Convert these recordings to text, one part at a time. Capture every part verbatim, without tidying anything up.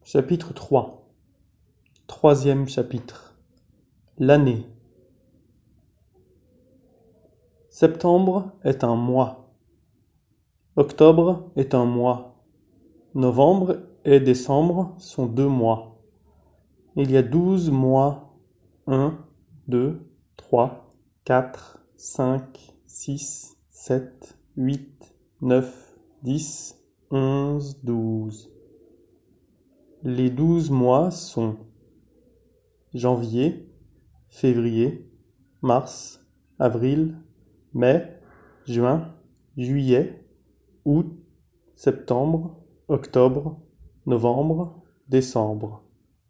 Chapitre trois. Troisième chapitre. L'année. Septembre est un mois. Octobre est un mois. Novembre et décembre sont deux mois. Il y a douze mois. Un, deux, trois, quatre, cinq, six, sept, huit, neuf, dix, onze, douze. Les douze mois sont janvier, février, mars, avril, mai, juin, juillet, août, septembre, octobre, novembre, décembre.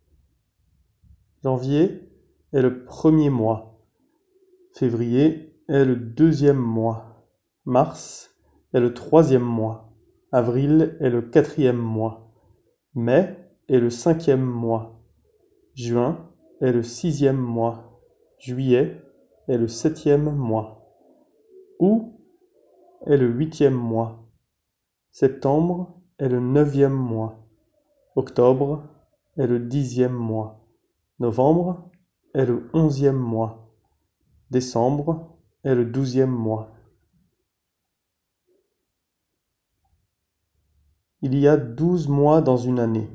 Janvier est le premier mois. Février est le deuxième mois. Mars est le troisième mois. Avril est le quatrième mois. Mai est le cinquième mois. Juin est le sixième mois. Juillet est le septième mois. Août est le huitième mois. Septembre est le neuvième mois. Octobre est le dixième mois. Novembre est le onzième mois. Décembre est le douzième mois. Il y a douze mois dans une année.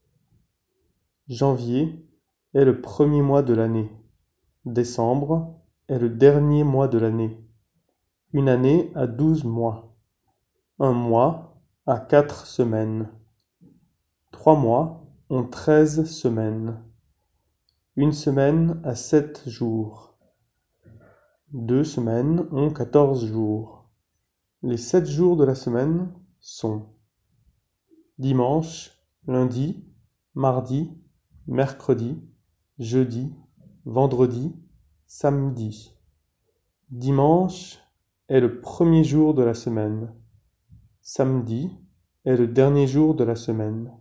Janvier est le premier mois de l'année. Décembre est le dernier mois de l'année. Une année a douze mois. Un mois a quatre semaines. Trois mois ont treize semaines. Une semaine a sept jours. Deux semaines ont quatorze jours. Les sept jours de la semaine sont dimanche, lundi, mardi, mercredi, jeudi, vendredi, samedi. Dimanche est le premier jour de la semaine. Samedi est le dernier jour de la semaine.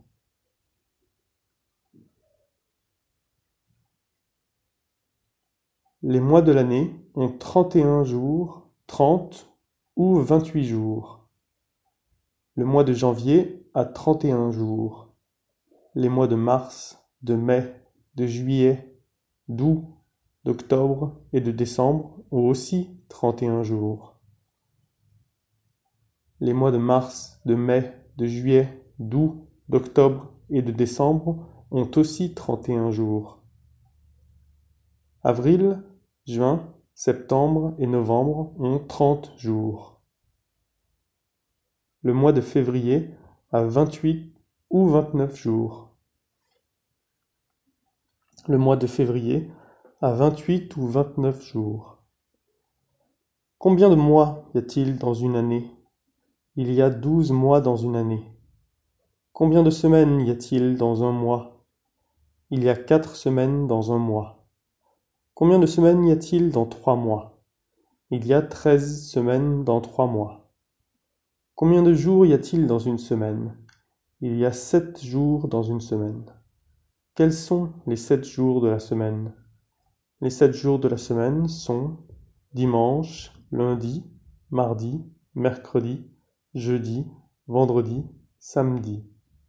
Les mois de l'année ont trente et un jours, trente ou vingt-huit jours. Le mois de janvier a trente et un jours. Les mois de mars, de mai, de juillet, d'août, d'octobre et de décembre ont aussi trente et un jours. Les mois de mars, de mai, de juillet, d'août, d'octobre et de décembre ont aussi trente et un jours. Avril, juin, septembre et novembre ont trente jours. Le mois de février a vingt-huit ou vingt-neuf jours. Le mois de février a vingt-huit ou vingt-neuf jours. Combien de mois y a-t-il dans une année? Il y a douze mois dans une année. Combien de semaines y a-t-il dans un mois? Il y a quatre semaines dans un mois. Combien de semaines y a-t-il dans trois mois? Il y a treize semaines dans trois mois. Combien de jours y a-t-il dans une semaine? Il y a sept jours dans une semaine. Quels sont les sept jours de la semaine? Les sept jours de la semaine sont dimanche, lundi, mardi, mercredi, jeudi, vendredi, samedi.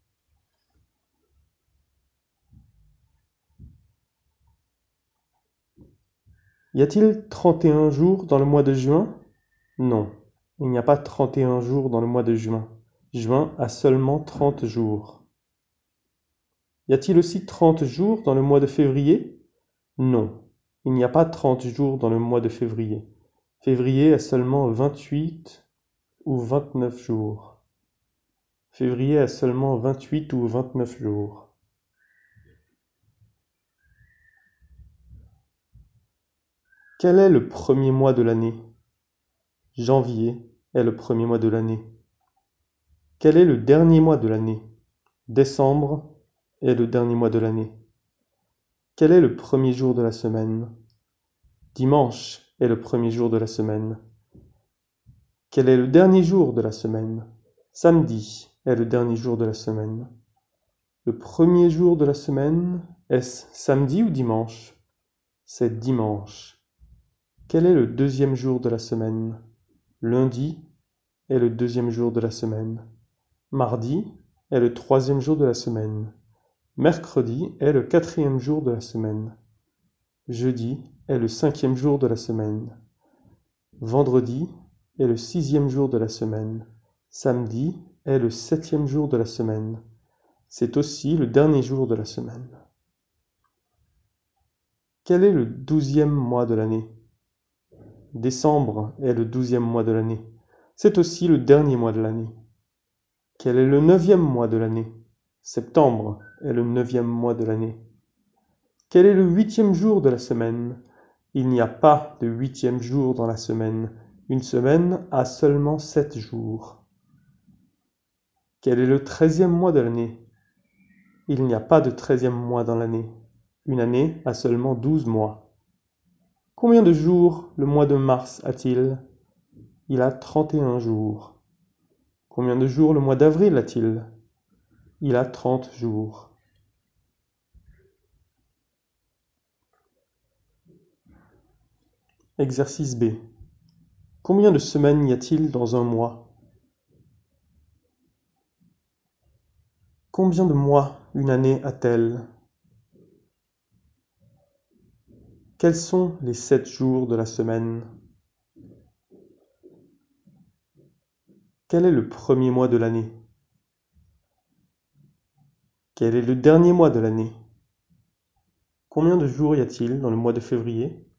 Y a-t-il trente et un jours dans le mois de juin? Non, il n'y a pas trente et un jours dans le mois de juin. Juin a seulement trente jours. Y a-t-il aussi trente jours dans le mois de février? Non, il n'y a pas trente jours dans le mois de février. Février a seulement vingt-huit ou vingt-neuf jours. Février a seulement vingt-huit ou vingt-neuf jours. Quel est le premier mois de l'année? Janvier est le premier mois de l'année. Quel est le dernier mois de l'année? Décembre est le dernier mois de l'année. Quel est le premier jour de la semaine? Dimanche est le premier jour de la semaine. Quel est le dernier jour de la semaine? Samedi est le dernier jour de la semaine. Le premier jour de la semaine, est-ce samedi ou dimanche? C'est dimanche. Quel est le deuxième jour de la semaine? Lundi est le deuxième jour de la semaine. Mardi est le troisième jour de la semaine. Mercredi est le quatrième jour de la semaine. Jeudi est le cinquième jour de la semaine. Vendredi est le sixième jour de la semaine. Samedi est le septième jour de la semaine. C'est aussi le dernier jour de la semaine. Quel est le douzième mois de l'année? Décembre est le douzième mois de l'année. C'est aussi le dernier mois de l'année. Quel est le neuvième mois de l'année? Septembre est le neuvième mois de l'année. Quel est le huitième jour de la semaine? Il n'y a pas de huitième jour dans la semaine. Une semaine a seulement sept jours. Quel est le treizième mois de l'année? Il n'y a pas de treizième mois dans l'année. Une année a seulement douze mois. Combien de jours le mois de mars a-t-il? Il a trente et un jours. Combien de jours le mois d'avril a-t-il? Il a trente jours. Exercice B. Combien de semaines y a-t-il dans un mois? Combien de mois une année a-t-elle? Quels sont les sept jours de la semaine? Quel est le premier mois de l'année? Quel est le dernier mois de l'année? Combien de jours y a-t-il dans le mois de février?